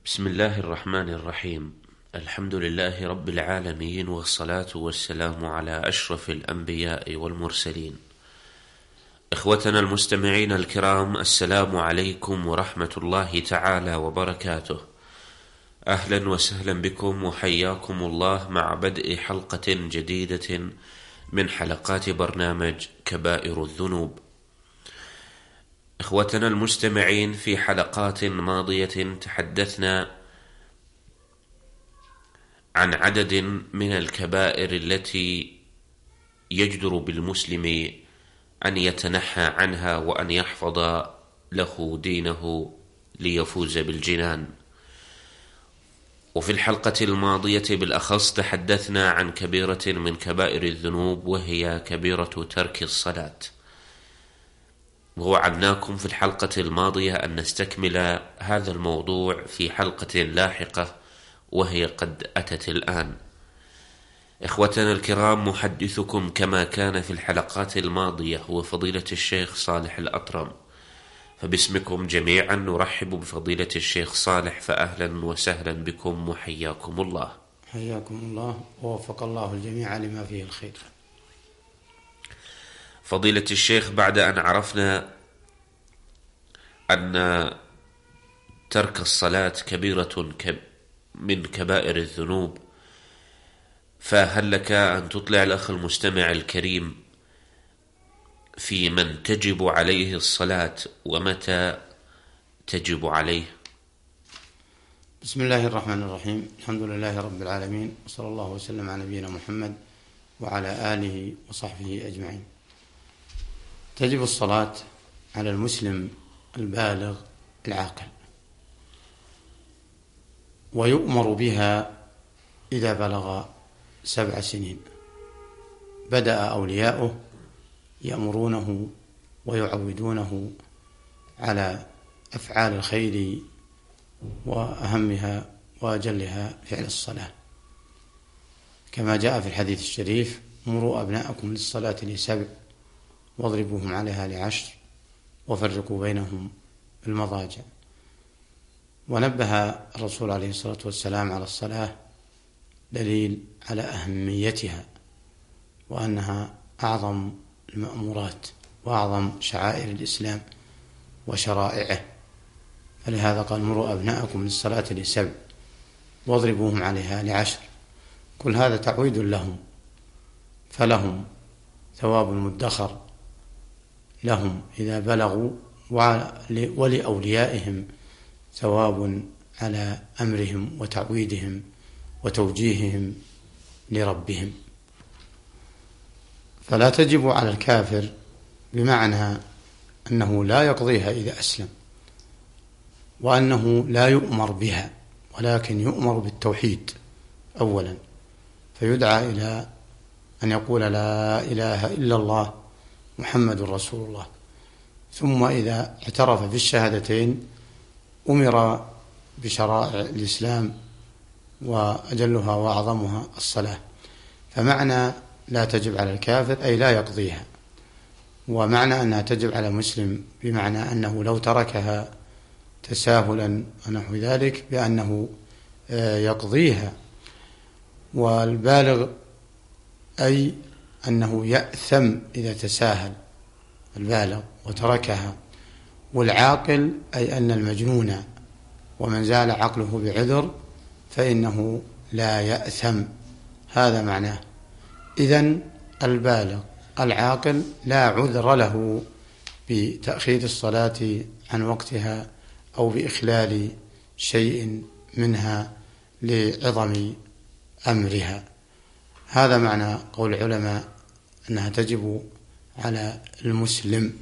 بسم الله الرحمن الرحيم. الحمد لله رب العالمين، والصلاة والسلام على أشرف الأنبياء والمرسلين. إخوتنا المستمعين الكرام، السلام عليكم ورحمة الله تعالى وبركاته. أهلا وسهلا بكم وحياكم الله مع بدء حلقة جديدة من حلقات برنامج كبائر الذنوب. إخوتنا المستمعين، في حلقات ماضية تحدثنا عن عدد من الكبائر التي يجدر بالمسلم أن يتنحى عنها وأن يحفظ له دينه ليفوز بالجنان. وفي الحلقة الماضية بالأخص تحدثنا عن كبيرة من كبائر الذنوب، وهي كبيرة ترك الصلاة. ووعدناكم في الحلقة الماضية أن نستكمل هذا الموضوع في حلقة لاحقة، وهي قد أتت الآن. إخوتنا الكرام، محدثكم كما كان في الحلقات الماضية هو فضيلة الشيخ صالح الأطرم، فباسمكم جميعا نرحب بفضيلة الشيخ صالح، فأهلا وسهلا بكم وحياكم الله. حياكم الله ووفق الله الجميع لما فيه الخير. فضيلة الشيخ، بعد أن عرفنا أن ترك الصلاة كبيرة من كبائر الذنوب، فهل لك أن تطلع الأخ المستمع الكريم في من تجب عليه الصلاة ومتى تجب عليه؟ بسم الله الرحمن الرحيم. الحمد لله رب العالمين، وصلى الله وسلم على نبينا محمد وعلى آله وصحبه أجمعين. تجب الصلاة على المسلم البالغ العاقل، ويؤمر بها إذا بلغ 7 سنين. بدأ أولياؤه يأمرونه ويعودونه على أفعال الخير، وأهمها وأجلها فعل الصلاة، كما جاء في الحديث الشريف: مروا أبناءكم للصلاة ل7 واضربوهم عليها ل10 وفرقوا بينهم بالمضاجع. ونبه الرسول عليه الصلاة والسلام على الصلاة دليل على أهميتها، وأنها أعظم المأمورات وأعظم شعائر الإسلام وشرائعه. فلهذا قال: مروا أبناءكم للصلاة ل7 واضربوهم عليها ل10. كل هذا تعويد لهم، فلهم ثواب مدخر لهم إذا بلغوا، ولأوليائهم ثواب على أمرهم وتعويدهم وتوجيههم لربهم. فلا تجب على الكافر بمعنى أنه لا يقضيها إذا أسلم، وأنه لا يؤمر بها، ولكن يؤمر بالتوحيد أولا، فيدعى إلى أن يقول: لا إله إلا الله محمد رسول الله. ثم إذا اعترف بالشهادتين أمر بشرائع الإسلام، وأجلها وأعظمها الصلاة. فمعنى لا تجب على الكافر أي لا يقضيها، ومعنى أنها تجب على المسلم بمعنى أنه لو تركها تساهلا ونحو ذلك بأنه يقضيها. والبالغ أي أنه يأثم إذا تساهل البالغ وتركها. والعاقل أي أن المجنون ومن زال عقله بعذر فإنه لا يأثم. هذا معناه. إذن البالغ العاقل لا عذر له بتأخير الصلاة عن وقتها أو بإخلال شيء منها لعظم أمرها. هذا معنى قول العلماء أنها تجب على المسلم.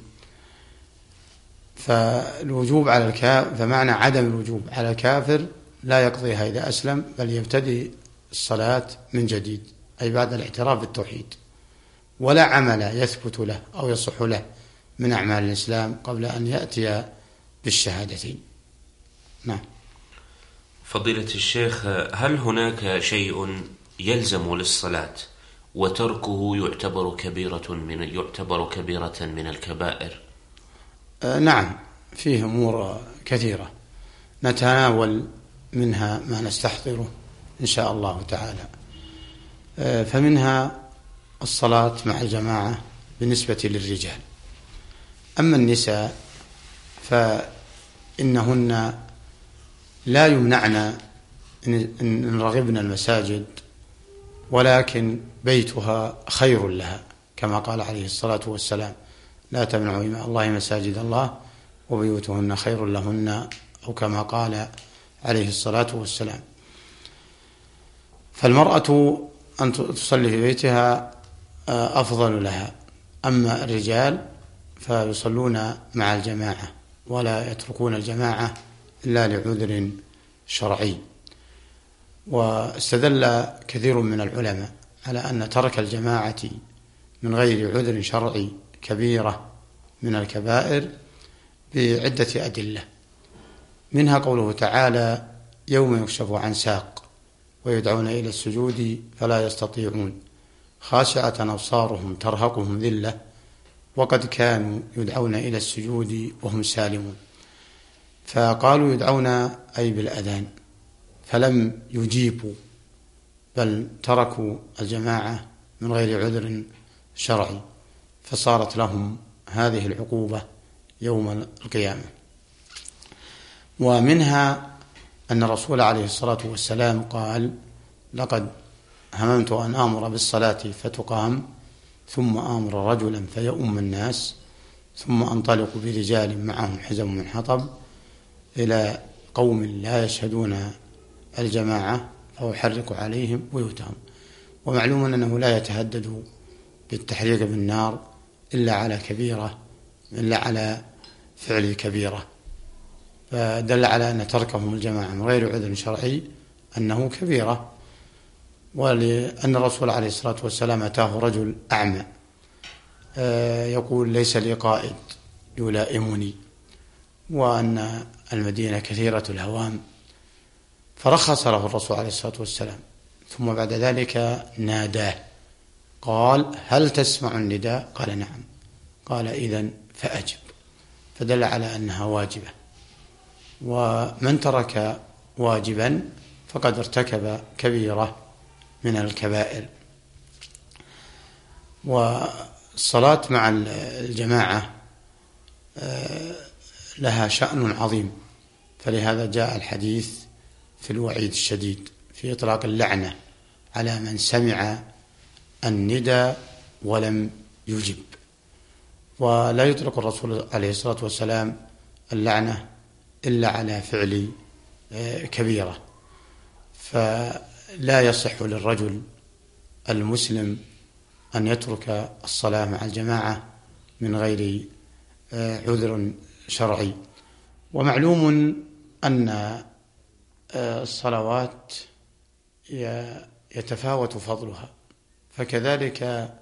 فالوجوب على الكافر، فمعنى عدم الوجوب على الكافر لا يقضيها إذا أسلم، بل يبتدئ الصلاة من جديد، أي بعد الاعتراف بالتوحيد، ولا عمل يثبت له أو يصح له من أعمال الإسلام قبل أن يأتي بالشهادتين. نعم. فضيلة الشيخ، هل هناك شيء يلزم للصلاة وتركه يعتبر كبيرة من الكبائر؟ نعم، فيه أمور كثيرة. نتناول منها ما نستحضره إن شاء الله تعالى. فمنها الصلاة مع الجماعة بالنسبة للرجال. أما النساء فإنهن لا يمنعن إن رغبن المساجد، ولكن بيتها خير لها، كما قال عليه الصلاة والسلام: لا تمنعوا إماء الله مساجد الله وبيوتهن خير لهن، أو كما قال عليه الصلاة والسلام. فالمرأة أن تصلي في بيتها أفضل لها. أما الرجال فيصلون مع الجماعة ولا يتركون الجماعة إلا لعذر شرعي. واستدل كثير من العلماء على أن ترك الجماعة من غير عذر شرعي كبيرة من الكبائر بعدة أدلة، منها قوله تعالى: يوم يكشف عن ساق ويدعون إلى السجود فلا يستطيعون خاشعة أبصارهم ترهقهم ذلة وقد كانوا يدعون إلى السجود وهم سالمون. فقالوا يدعون أي بالأذان، فلم يجيبوا بل تركوا الجماعة من غير عذر شرعي، فصارت لهم هذه العقوبة يوم القيامة. ومنها أن الرسول عليه الصلاة والسلام قال: لقد هممت أن آمر بالصلاة فتقام ثم آمر رجلا فيؤم الناس ثم أنطلق برجال معهم حزم من حطب إلى قوم لا يشهدون الجماعة فأحرق عليهم بيوتهم. ومعلوم أنه لا يتهدد بالتحريق بالنار إلا على كبيرة، إلا على فعل كبيرة، فدل على أن تركهم الجماعة من غير عذر شرعي أنه كبيرة. ولأن الرسول عليه الصلاة والسلام أتاه رجل أعمى يقول: ليس لي قائد يلائمني، وأن المدينة كثيرة الهوام، فرخص له الرسول عليه الصلاة والسلام. ثم بعد ذلك ناداه قال: هل تسمع النداء؟ قال: نعم. قال: إذن فأجب. فدل على أنها واجبة، ومن ترك واجبا فقد ارتكب كبيرة من الكبائر. والصلاة مع الجماعة لها شأن عظيم، فلهذا جاء الحديث في الوعيد الشديد في إطلاق اللعنة على من سمع الندى ولم يجب. ولا يطلق الرسول عليه الصلاة والسلام اللعنة إلا على فعل كبيرة، فلا يصح للرجل المسلم أن يترك الصلاة مع الجماعة من غير عذر شرعي. ومعلوم أن الصلوات يتفاوت فضلها، فكذلك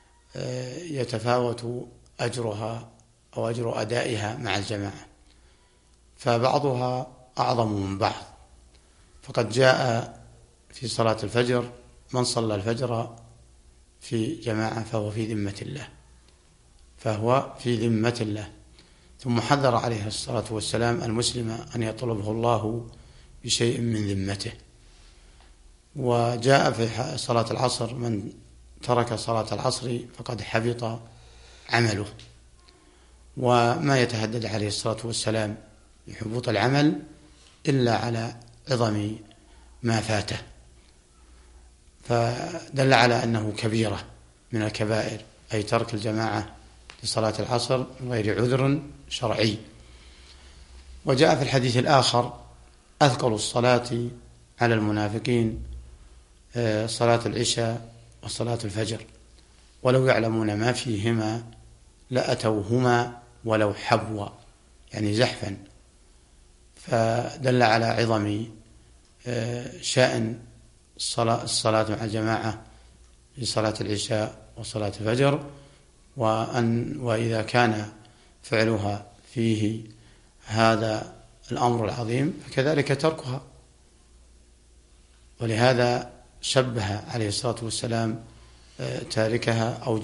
يتفاوت أجرها أو أجر أدائها مع الجماعة، فبعضها أعظم من بعض. فقد جاء في صلاة الفجر: من صلى الفجر في جماعة فهو في ذمة الله، فهو في ذمة الله. ثم حذر عليه الصلاة والسلام المسلم أن يطلبه الله بشيء من ذمته. وجاء في صلاة العصر: من ترك صلاة العصر فقد حبط عمله. وما يتهدد عليه الصلاة والسلام بحبوط العمل إلا على عظم ما فاته، فدل على أنه كبيرة من الكبائر، أي ترك الجماعة لصلاة العصر من غير عذر شرعي. وجاء في الحديث الآخر: أثقل الصلاة على المنافقين صلاة العشاء وصلاة الفجر، ولو يعلمون ما فيهما لأتوهما ولو حبوا، يعني زحفا. فدل على عظم شأن الصلاة مع الجماعة في صلاة العشاء وصلاة الفجر، وإذا كان فعلها فيه هذا الأمر العظيم فكذلك تركها. ولهذا شبه عليه الصلاة والسلام تاركها أو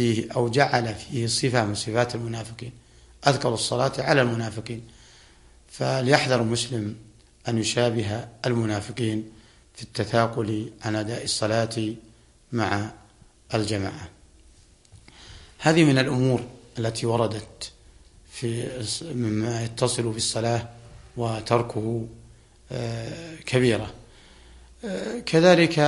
جعل فيه صفة من صفات المنافقين: أذكر الصلاة على المنافقين. فليحذر المسلم أن يشابه المنافقين في التثاقل عن أداء الصلاة مع الجماعة. هذه من الأمور التي وردت مما يتصل بالصلاة وتركه كبيرة. كذلك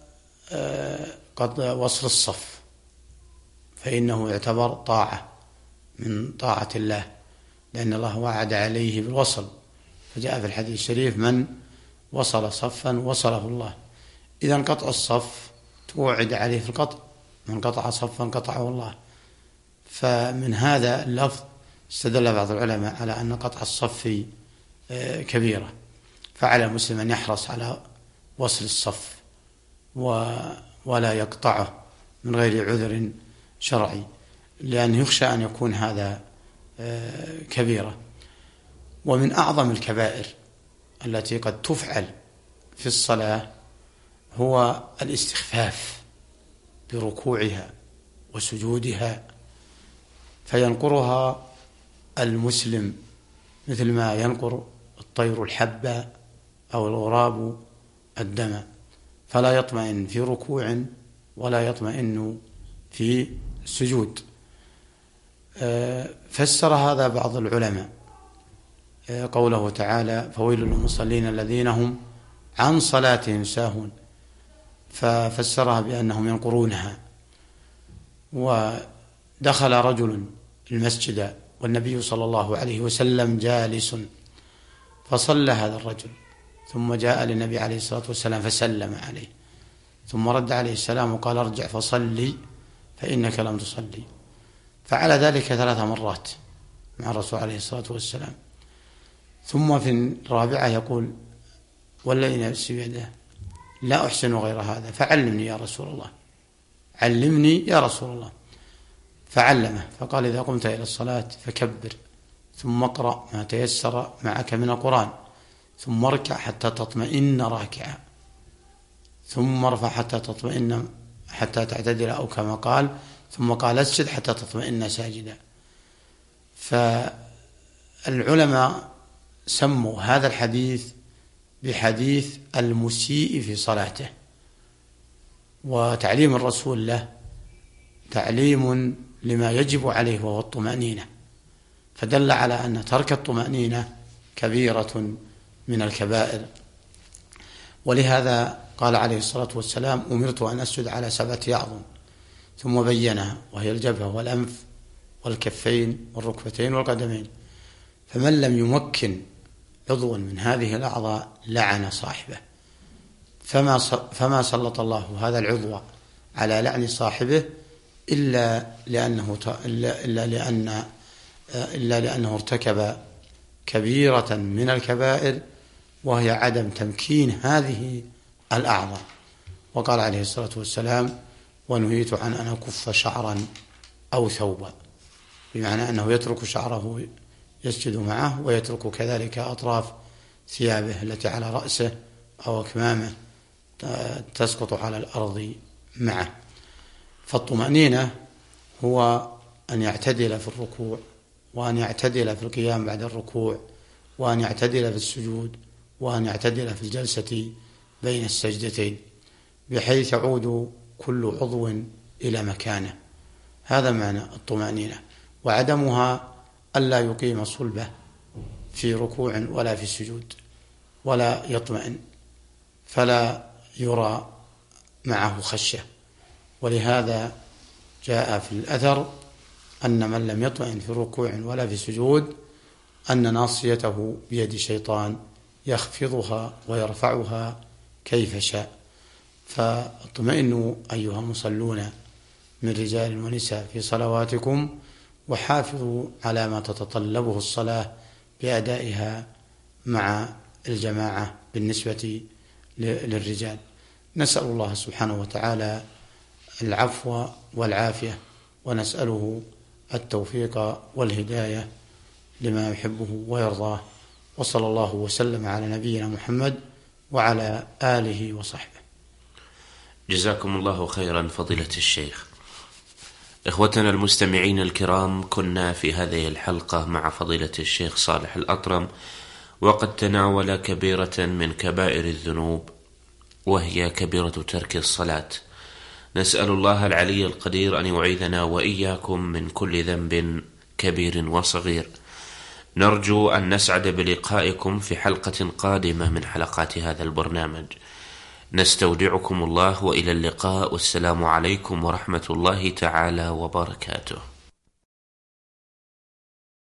قد وصل الصف، فإنه يعتبر طاعة من طاعة الله، لأن الله وعد عليه بالوصل، فجاء في الحديث الشريف: من وصل صفا وصله الله. إذا قطع الصف توعد عليه في القطع، من قطع صفا قطعه الله. فمن هذا اللفظ استدل بعض العلماء على أن قطع الصف كبيرة، فعلى المسلم أن يحرص على وصل الصف ولا يقطعه من غير عذر شرعي، لأن يخشى أن يكون هذا كبيرة. ومن أعظم الكبائر التي قد تفعل في الصلاة هو الاستخفاف بركوعها وسجودها، فينقرها المسلم مثل ما ينقر الطير الحبة أو الغراب الدم، فلا يطمئن في ركوع ولا يطمئن في سجود. فسر هذا بعض العلماء قوله تعالى: فويل للمصلين الذين هم عن صلاتهم ساهون، ففسرها بأنهم ينقرونها. ودخل رجل المسجد والنبي صلى الله عليه وسلم جالس، فصلى هذا الرجل، ثم جاء للنبي عليه الصلاة والسلام فسلم عليه، ثم رد عليه السلام وقال: ارجع فصلي فإنك لم تصلي. فعلى ذلك 3 مرات مع الرسول عليه الصلاة والسلام. ثم في الرابعة يقول: والذي نفسي بيده لا أحسن غير هذا فعلمني يا رسول الله، علمني يا رسول الله. فعلمه، فقال: إذا قمت إلى الصلاة فكبر، ثم اقرأ ما تيسر معك من القرآن، ثم اركع حتى تطمئن راكعا، ثم ارفع حتى تطمئن حتى تعتدل، أو كما قال، ثم قال: اسجد حتى تطمئن ساجدا. فالعلماء سموا هذا الحديث بحديث المسيء في صلاته، وتعليم الرسول له تعليم لما يجب عليه وهو الطمأنينة، فدل على أن ترك الطمأنينة كبيرة من الكبائر. ولهذا قال عليه الصلاة والسلام: أمرت أن أسجد على 7 أعظم، ثم بينها، وهي الجبهة والأنف والكفين والركبتين والقدمين، فمن لم يمكن عضوا من هذه الأعضاء لعن صاحبه. فما سلط الله هذا العضو على لعن صاحبه إلا لأنه ارتكب كبيرة من الكبائر، وهي عدم تمكين هذه الأعضاء. وقال عليه الصلاة والسلام: ونهيت عن أن أكف شعرا أو ثوبا، بمعنى أنه يترك شعره يسجد معه، ويترك كذلك أطراف ثيابه التي على رأسه أو أكمامه تسقط على الأرض معه. فالطمأنينة هو أن يعتدل في الركوع، وأن يعتدل في القيام بعد الركوع، وأن يعتدل في السجود، وأن يعتدل في الجلسة بين السجدتين، بحيث يعود كل عضو إلى مكانه. هذا معنى الطمأنينة. وعدمها ألا يقيم صلبه في ركوع ولا في سجود، ولا يطمئن، فلا يرى معه خشية. ولهذا جاء في الأثر أن من لم يطمئن في ركوع ولا في سجود أن ناصيته بيد شيطان يخفضها ويرفعها كيف شاء. فاطمئنوا أيها المصلون من رجال ونساء في صلواتكم، وحافظوا على ما تتطلبه الصلاة بأدائها مع الجماعة بالنسبة للرجال. نسأل الله سبحانه وتعالى العفو والعافية، ونسأله التوفيق والهداية لما يحبه ويرضاه. وصلى الله وسلم على نبينا محمد وعلى آله وصحبه. جزاكم الله خيرا فضيلة الشيخ. إخوتنا المستمعين الكرام، كنا في هذه الحلقة مع فضيلة الشيخ صالح الأطرم وقد تناول كبيرة من كبائر الذنوب، وهي كبيرة ترك الصلاة. نسأل الله العلي القدير أن يعيذنا وإياكم من كل ذنب كبير وصغير. نرجو أن نسعد بلقائكم في حلقة قادمة من حلقات هذا البرنامج. نستودعكم الله، وإلى اللقاء، والسلام عليكم ورحمة الله تعالى وبركاته.